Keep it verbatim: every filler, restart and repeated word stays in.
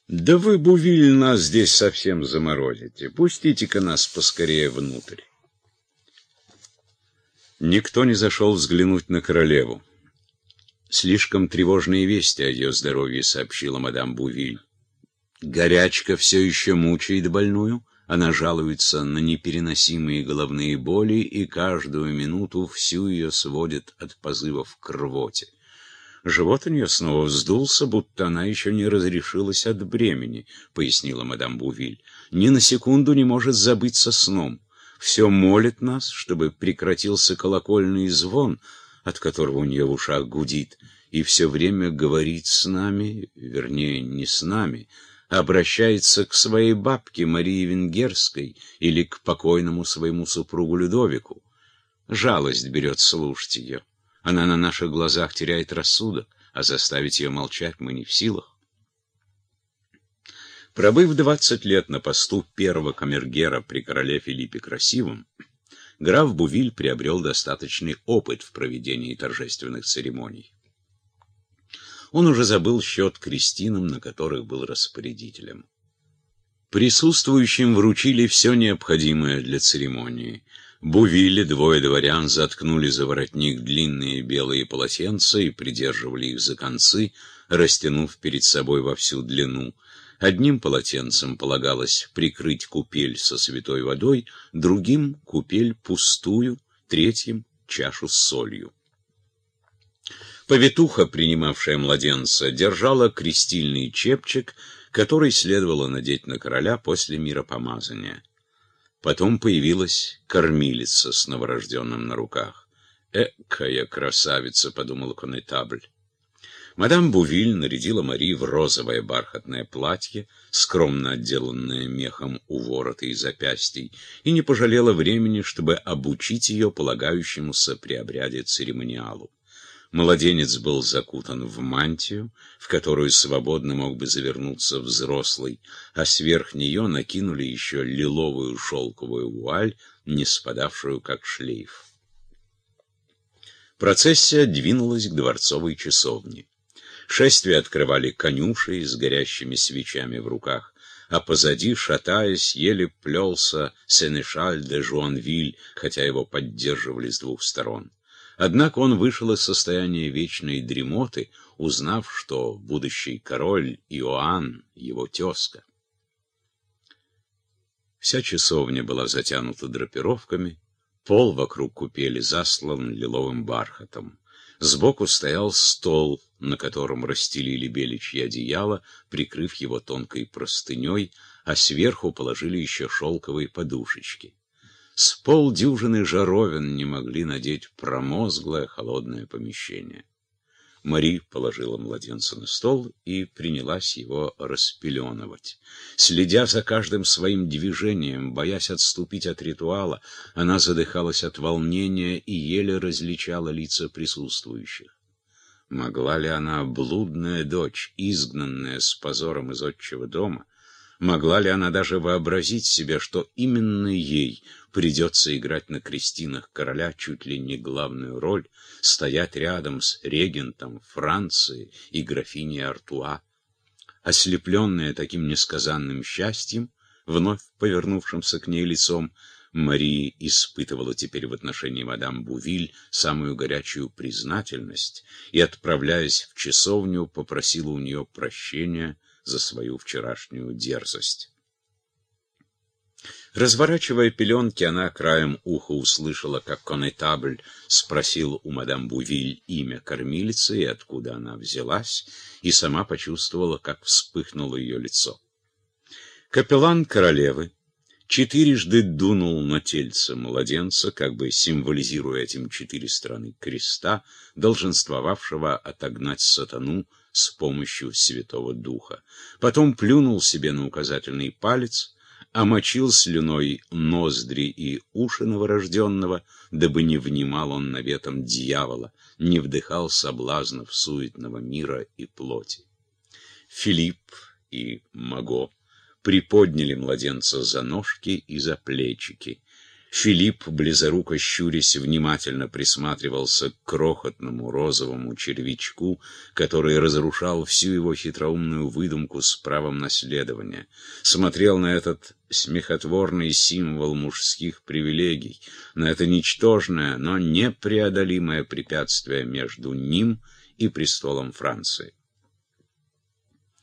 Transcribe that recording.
Да вы, Бувиль, нас здесь совсем заморозите. Пустите-ка нас поскорее внутрь. Никто не зашел взглянуть на королеву. Слишком тревожные вести о ее здоровье сообщила мадам Бувиль. Горячка все еще мучает больную, она жалуется на непереносимые головные боли, и каждую минуту всю ее сводит от позывов к рвоте. Живот у нее снова вздулся, будто она еще не разрешилась от бремени, пояснила мадам Бувиль. Ни на секунду не может забыться сном. Все молит нас, чтобы прекратился колокольный звон, от которого у нее в ушах гудит, и все время говорит с нами, вернее, не с нами, а обращается к своей бабке Марии Венгерской или к покойному своему супругу Людовику. Жалость берет слушать ее. Она на наших глазах теряет рассудок, а заставить ее молчать мы не в силах. Пробыв двадцать лет на посту первого камергера при короле Филиппе Красивом, граф Бувиль приобрел достаточный опыт в проведении торжественных церемоний. Он уже забыл счет крестинам, на которых был распорядителем. Присутствующим вручили все необходимое для церемонии. Бувили, двое дворян, заткнули за воротник длинные белые полотенца и придерживали их за концы, растянув перед собой во всю длину. Одним полотенцем полагалось прикрыть купель со святой водой, другим — купель пустую, третьим — чашу с солью. Повитуха, принимавшая младенца, держала крестильный чепчик, который следовало надеть на короля после миропомазания. Потом появилась кормилица с новорожденным на руках. «Экая красавица!» — подумал конетабль. Мадам Бувиль нарядила Мари в розовое бархатное платье, скромно отделанное мехом у ворота и запястий, и не пожалела времени, чтобы обучить ее полагающемуся при обряде церемониалу. Младенец был закутан в мантию, в которую свободно мог бы завернуться взрослый, а сверх нее накинули еще лиловую шелковую вуаль, не спадавшую как шлейф. Процессия двинулась к дворцовой часовне. Шествие открывали конюши с горящими свечами в руках, а позади, шатаясь, еле плелся сенешаль де Жуанвиль, хотя его поддерживали с двух сторон. Однако он вышел из состояния вечной дремоты, узнав, что будущий король Иоанн — его тезка. Вся часовня была затянута драпировками, пол вокруг купели заслан лиловым бархатом. Сбоку стоял стол, на котором расстелили беличье одеяло, прикрыв его тонкой простыней, а сверху положили еще шелковые подушечки. С полдюжины жаровин не могли надеть промозглое холодное помещение. Мари положила младенца на стол и принялась его распеленывать. Следя за каждым своим движением, боясь отступить от ритуала, она задыхалась от волнения и еле различала лица присутствующих. Могла ли она, блудная дочь, изгнанная с позором из отчего дома, могла ли она даже вообразить себе, что именно ей придется играть на крестинах короля чуть ли не главную роль, стоять рядом с регентом Франции и графиней Артуа? Ослепленная таким несказанным счастьем, вновь повернувшимся к ней лицом, Мария испытывала теперь в отношении мадам Бувиль самую горячую признательность и, отправляясь в часовню, попросила у нее прощения за свою вчерашнюю дерзость. Разворачивая пеленки, она краем уха услышала, как конетабль спросил у мадам Бувиль имя кормилицы и откуда она взялась, и сама почувствовала, как вспыхнуло ее лицо. Капеллан королевы четырежды дунул на тельце младенца, как бы символизируя этим четыре стороны креста, долженствовавшего отогнать сатану с помощью Святого Духа. Потом плюнул себе на указательный палец, омочил слюной ноздри и уши новорожденного, дабы не внимал он наветам дьявола, не вдыхал соблазнов суетного мира и плоти. Филипп и Маго приподняли младенца за ножки и за плечики. Филипп, близоруко щурясь, внимательно присматривался к крохотному розовому червячку, который разрушал всю его хитроумную выдумку с правом наследования. Смотрел на этот смехотворный символ мужских привилегий, на это ничтожное, но непреодолимое препятствие между ним и престолом Франции.